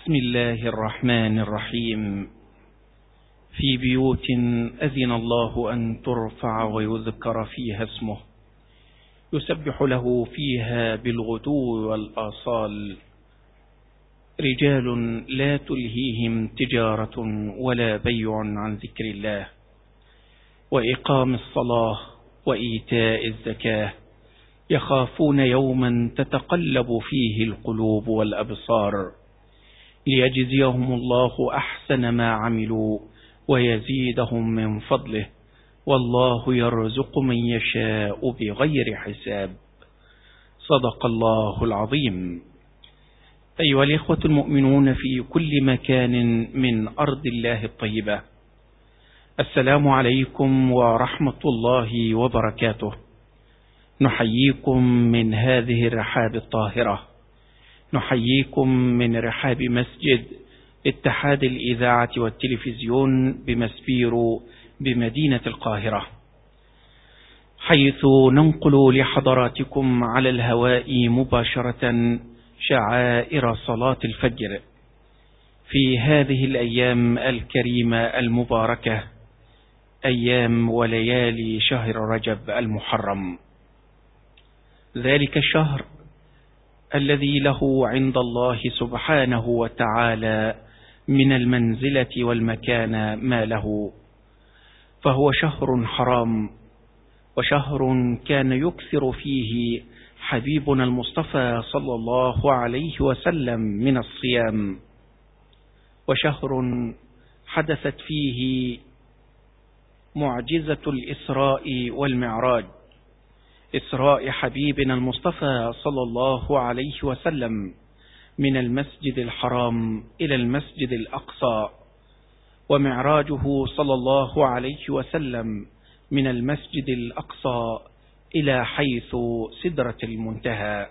بسم الله الرحمن الرحيم. في بيوت أذن الله أن ترفع ويذكر فيها اسمه يسبح له فيها بالغدو والآصال رجال لا تلهيهم تجارة ولا بيع عن ذكر الله وإقام الصلاة وإيتاء الزكاة يخافون يوما تتقلب فيه القلوب والأبصار ليجزيهم الله أحسن ما عملوا ويزيدهم من فضله والله يرزق من يشاء بغير حساب. صدق الله العظيم. أيها الإخوة المؤمنون في كل مكان من أرض الله الطيبة، السلام عليكم ورحمة الله وبركاته. نحييكم من هذه الرحاب الطاهرة، نحييكم من رحاب مسجد اتحاد الإذاعة والتلفزيون بمسبيرو بمدينة القاهرة، حيث ننقل لحضراتكم على الهواء مباشرة شعائر صلاة الفجر في هذه الأيام الكريمة المباركة، أيام وليالي شهر رجب المحرم، ذلك الشهر الذي له عند الله سبحانه وتعالى من المنزلة والمكانة ما له، فهو شهر حرام، وشهر كان يكثر فيه حبيبنا المصطفى صلى الله عليه وسلم من الصيام، وشهر حدثت فيه معجزة الإسراء والمعراج، إسراء حبيبنا المصطفى صلى الله عليه وسلم من المسجد الحرام إلى المسجد الأقصى، ومعراجه صلى الله عليه وسلم من المسجد الأقصى إلى حيث سدرة المنتهى.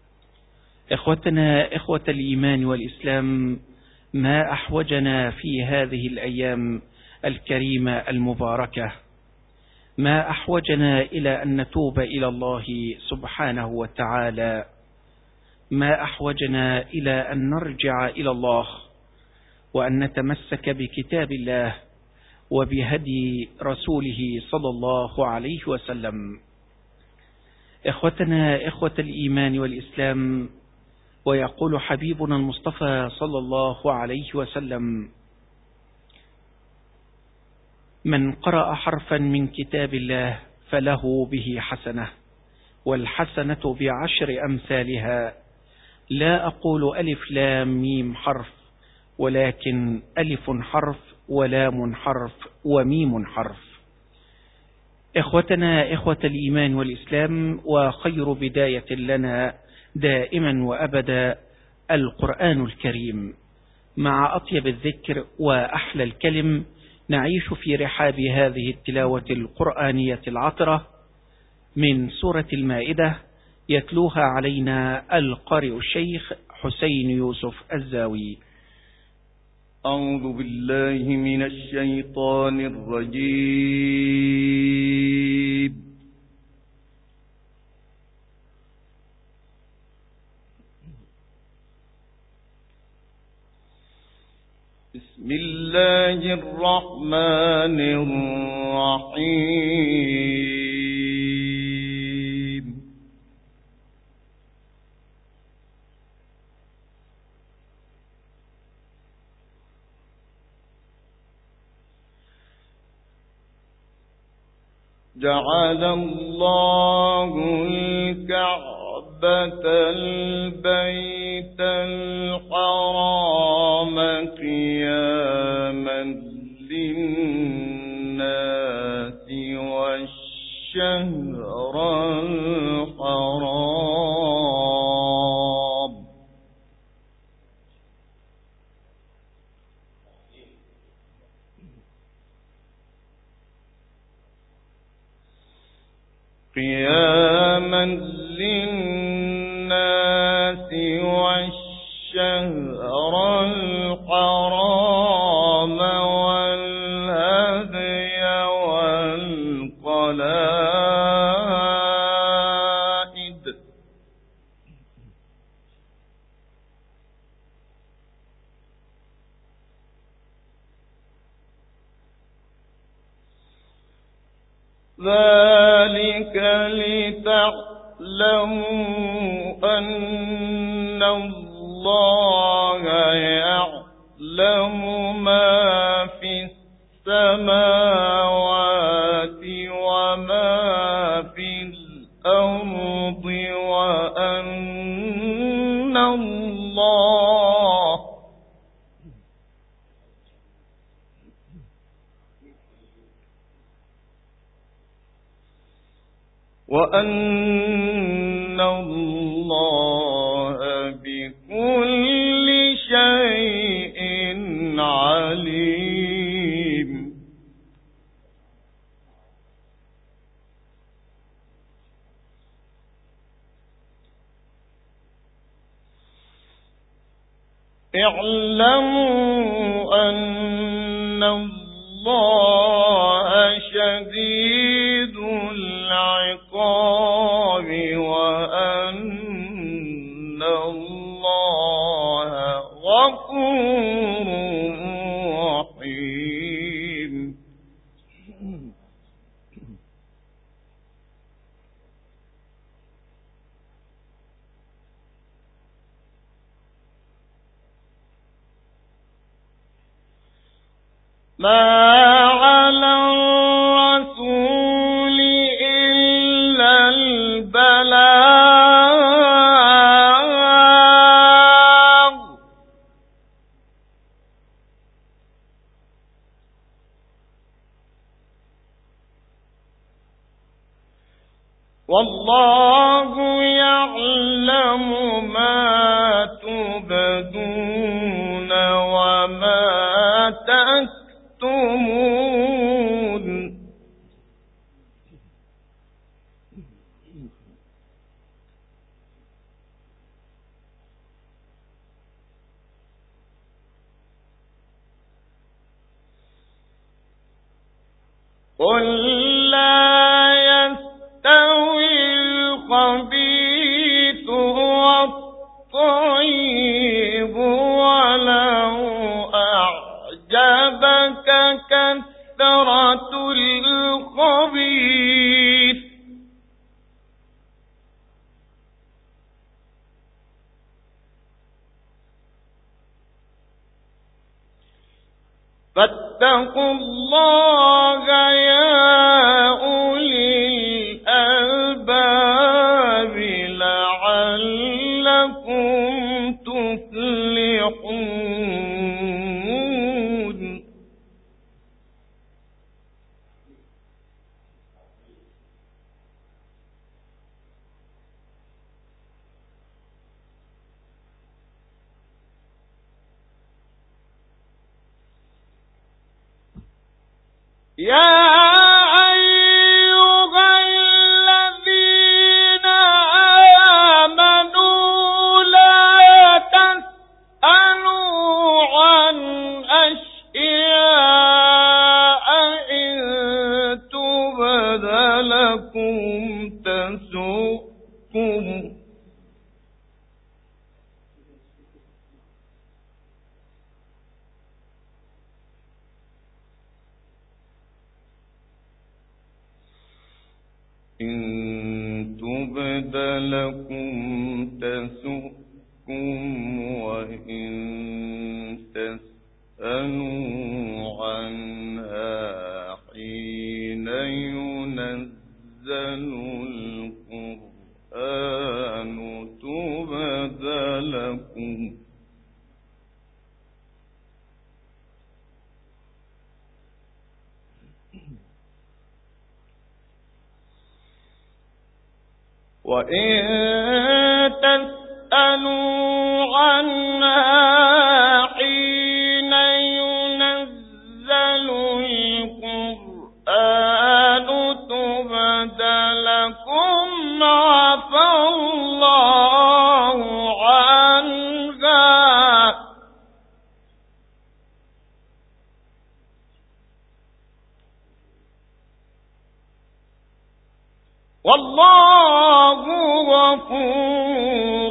إخوتنا إخوة الإيمان والإسلام، ما أحوجنا في هذه الأيام الكريمة المباركة، ما أحوجنا إلى أن نتوب إلى الله سبحانه وتعالى، ما أحوجنا إلى أن نرجع إلى الله وأن نتمسك بكتاب الله وبهدي رسوله صلى الله عليه وسلم. إخوتنا إخوة الإيمان والإسلام، ويقول حبيبنا المصطفى صلى الله عليه وسلم: من قرأ حرفا من كتاب الله فله به حسنة، والحسنة بعشر أمثالها، لا أقول ألف لام ميم حرف، ولكن ألف حرف ولام حرف وميم حرف. إخوتنا إخوة الإيمان والإسلام، وخير بداية لنا دائما وأبدا القرآن الكريم، مع أطيب الذكر وأحلى الكلم نعيش في رحاب هذه التلاوة القرآنية العطرة من سورة المائدة، يتلوها علينا القارئ الشيخ حسين يوسف الزاوي. أعوذ بالله من الشيطان الرجيم. بسم الله الرحمن الرحيم. جعل الله الكعبة البيت الحرام قياما للناس والشهر الحرام قياما للناس والشهر الحرام والهدي والقلائد ذلك لتعلموا أن الله يعلم ما في السماوات وما في الأرض وأن الله بكل شيء عليم. اعلموا أن الله شديد العقاب وأن الله غفور رحيم. ما على الرسول إلا البلاغ والله يعلم ما تبدون وما تكتمون. قل لا يستوي الخبيث والطيب ولو أعجبك كثرة الخبيث فاتقوا الله يا أولي الألباب لعلكم تفلحون. يا أيها الذين آمنوا لا تسألوا عن أشياء إن تبد لكم تسؤكم وإن تسألوا عنها حين ينزل القرآن تبد لكم وإن تسألوا عنها حين ينزل القرآن تبد لكم عفى الله عنها والله غفور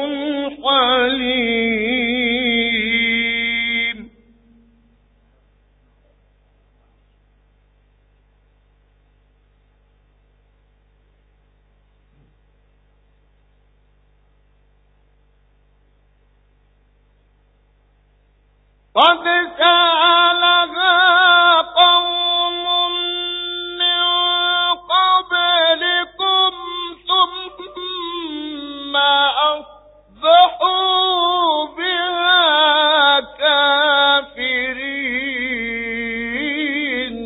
حليم. قد سألها قوم من قبلكم ثم أصبحوا بها كافرين.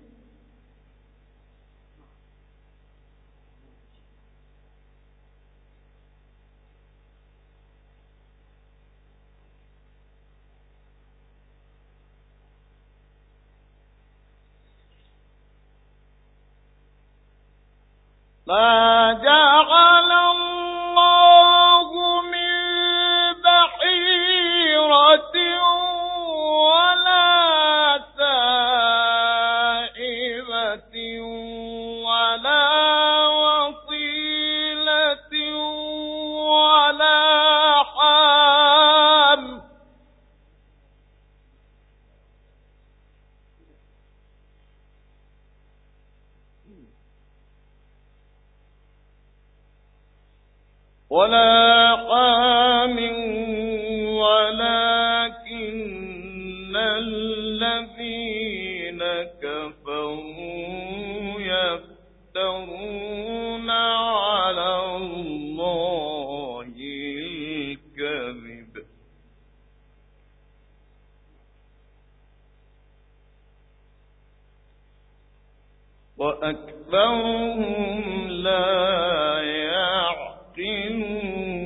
ما جعل الله من بحيرة ولا سائبة ولا وصيلة ولا حام ولكن الذين كفروا يفترون على الله الكذب وأكثرهم لا يعقلون.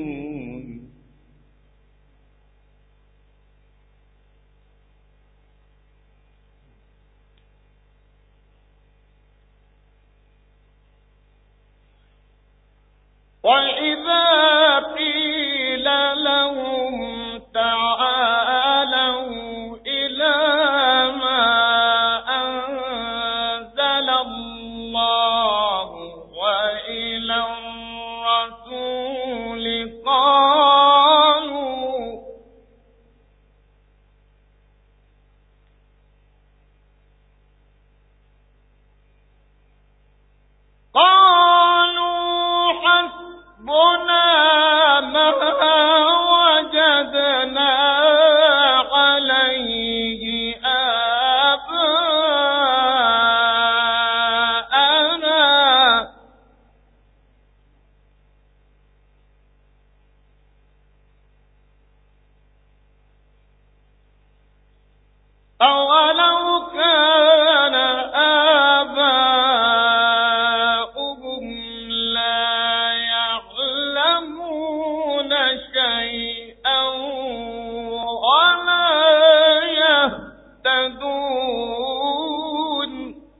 وإذا قيل لهم تعالوا إلى ما أنزل الله وإلى الرسول قالوا حسبنا ما وجدنا عليه آباءنا أولو كان آباؤهم لا يعلمون شيئا ولا يهتدون.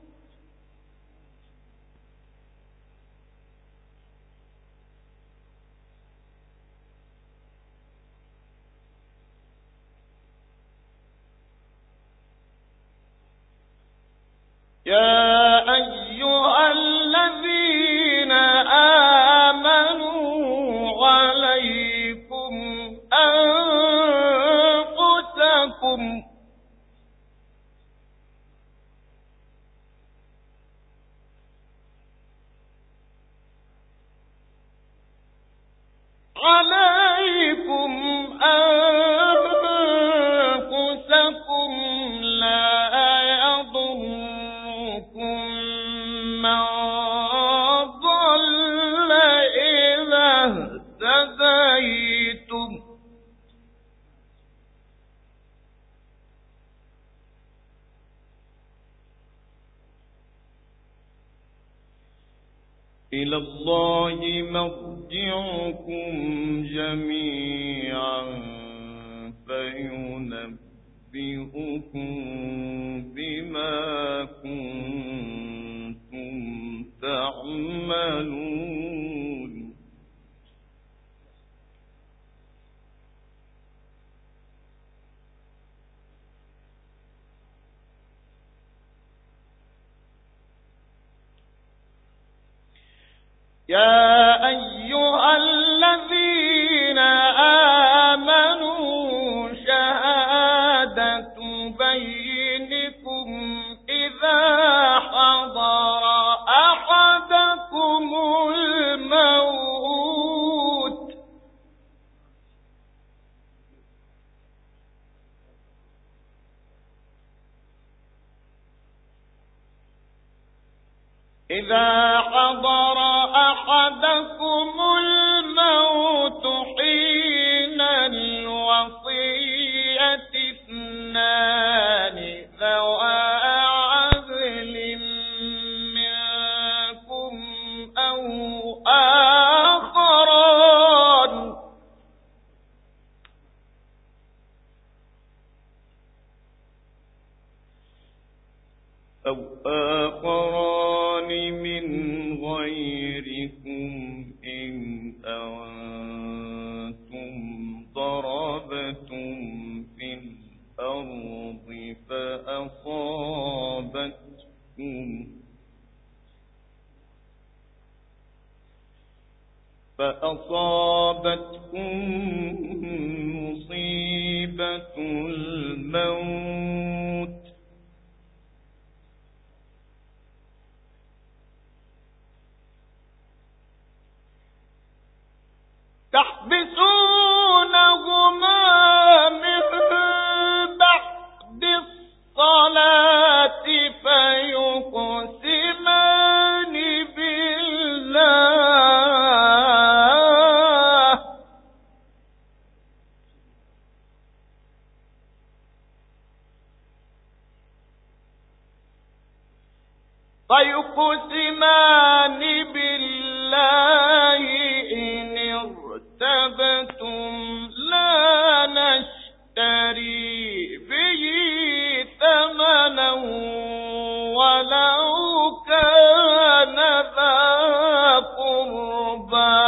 يا أيها الذين آمنوا عليكم أنفسكم لا يضركم من ضل إذا اهتديتم إلى الله مرجعكم جميعا فينبئكم بما كنتم تعملون. يا أيها الذين آمنوا شهادة بينكم إذا حضر أحدكم الموت إذا حضر أحدكم الموت حين الوصية اثنان ذوى عدل منكم أو آخران من غيركم إن أنتم ضربتم في الأرض فأصابتكم مصيبة الموت تحبسونهما من بعد الصلاة فيقسمان بالله إن ارتبتم لا نشتري به ثمنا ولو كان ذا قربى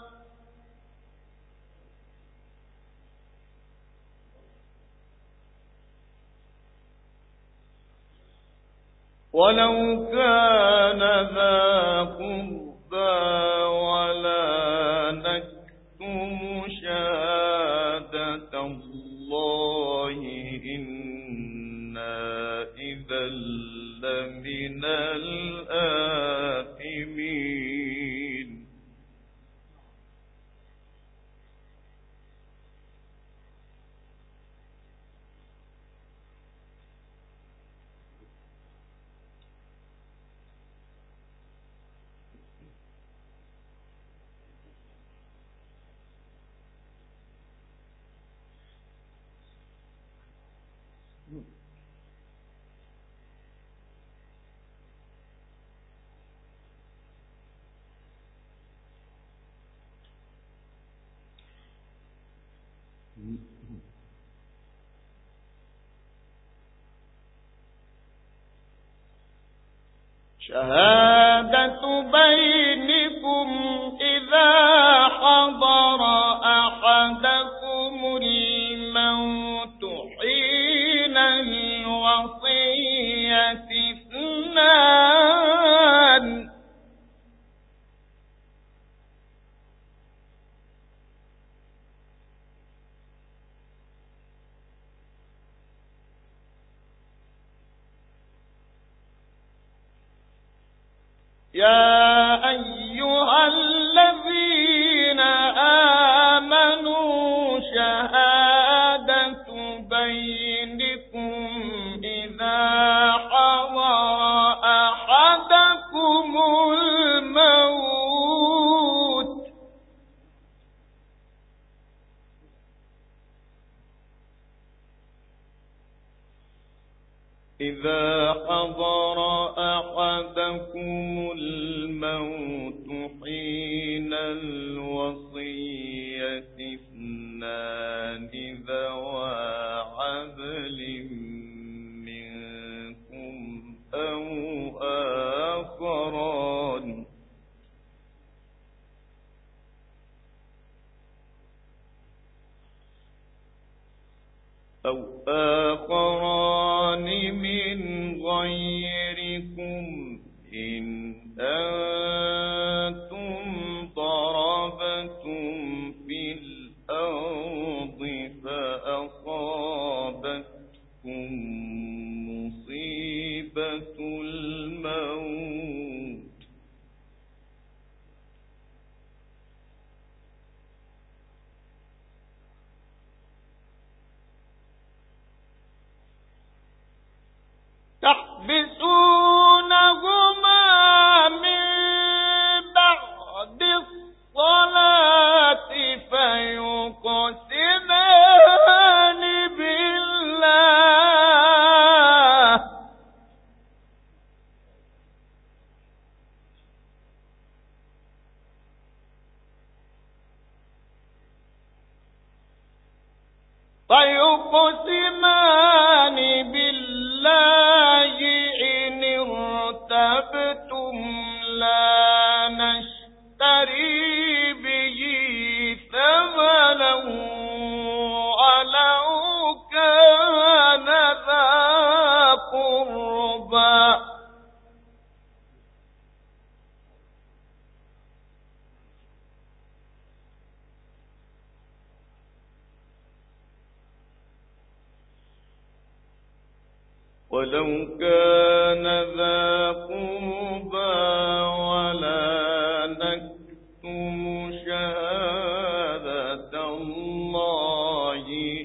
ولا نكتم شهادة الله إنا إذا لمن الآثمين شهادة بينكم إذا حضر أحدكم الموت حين الوصية اثنان يا أيها الذين آمنوا شهادة بينكم إذا حضر أحدكم الموت حين الوصية اثنان ذوى عدل منكم أو آخران من غيركم إن أنتم ضربتم في الأرض فأصابتكم مصيبة الموت تحبسون فيقسمان بالله إن ارتبتم لا نشتري به ثمنا ولو كان ذا قربى ولو كان ذا قربى ولا نكتم شهادة الله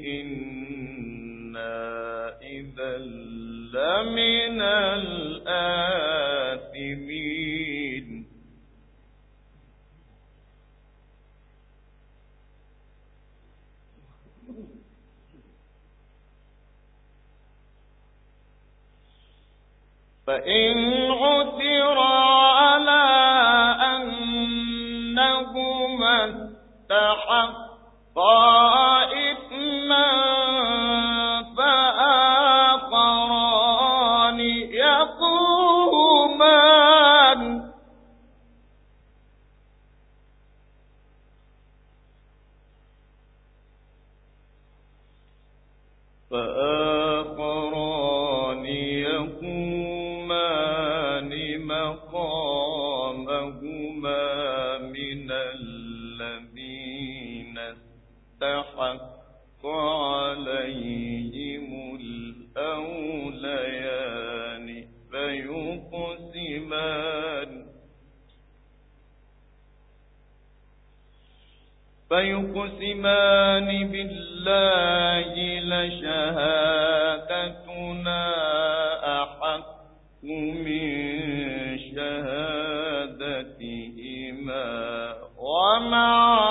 إنا إذا لمن الآثمين فإن عثر على أنهما استحقا إثما فآخران يقومان مقامهما من الذين استحق عليهم الأوليان فيقسمان بالله لشهادتنا أحق من شهادتهما وما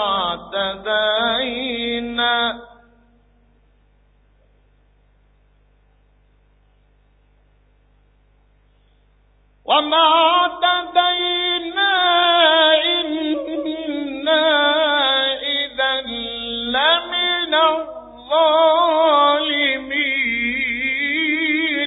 اعتدينا إنا إذا لمن الظالمين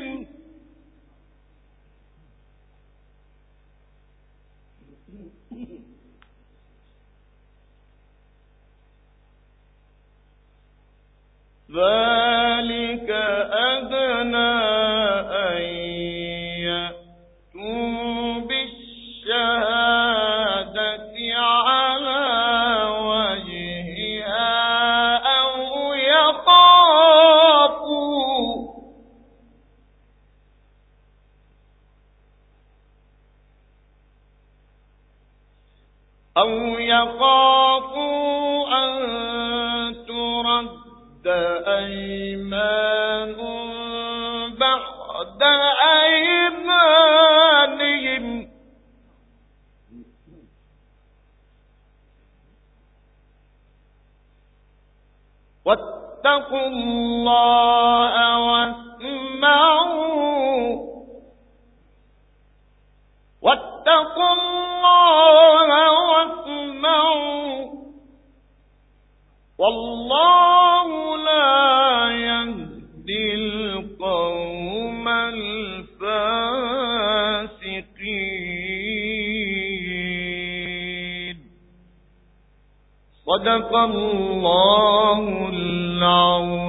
ذلك أدنى أن يأتوا بالشهادة على وجهها أو يخافوا أن ترد أيمان بعد أيمانهم واتقوا الله واسمعوا والله لا يهدي القوم الفاسقين. صدق الله العظيم.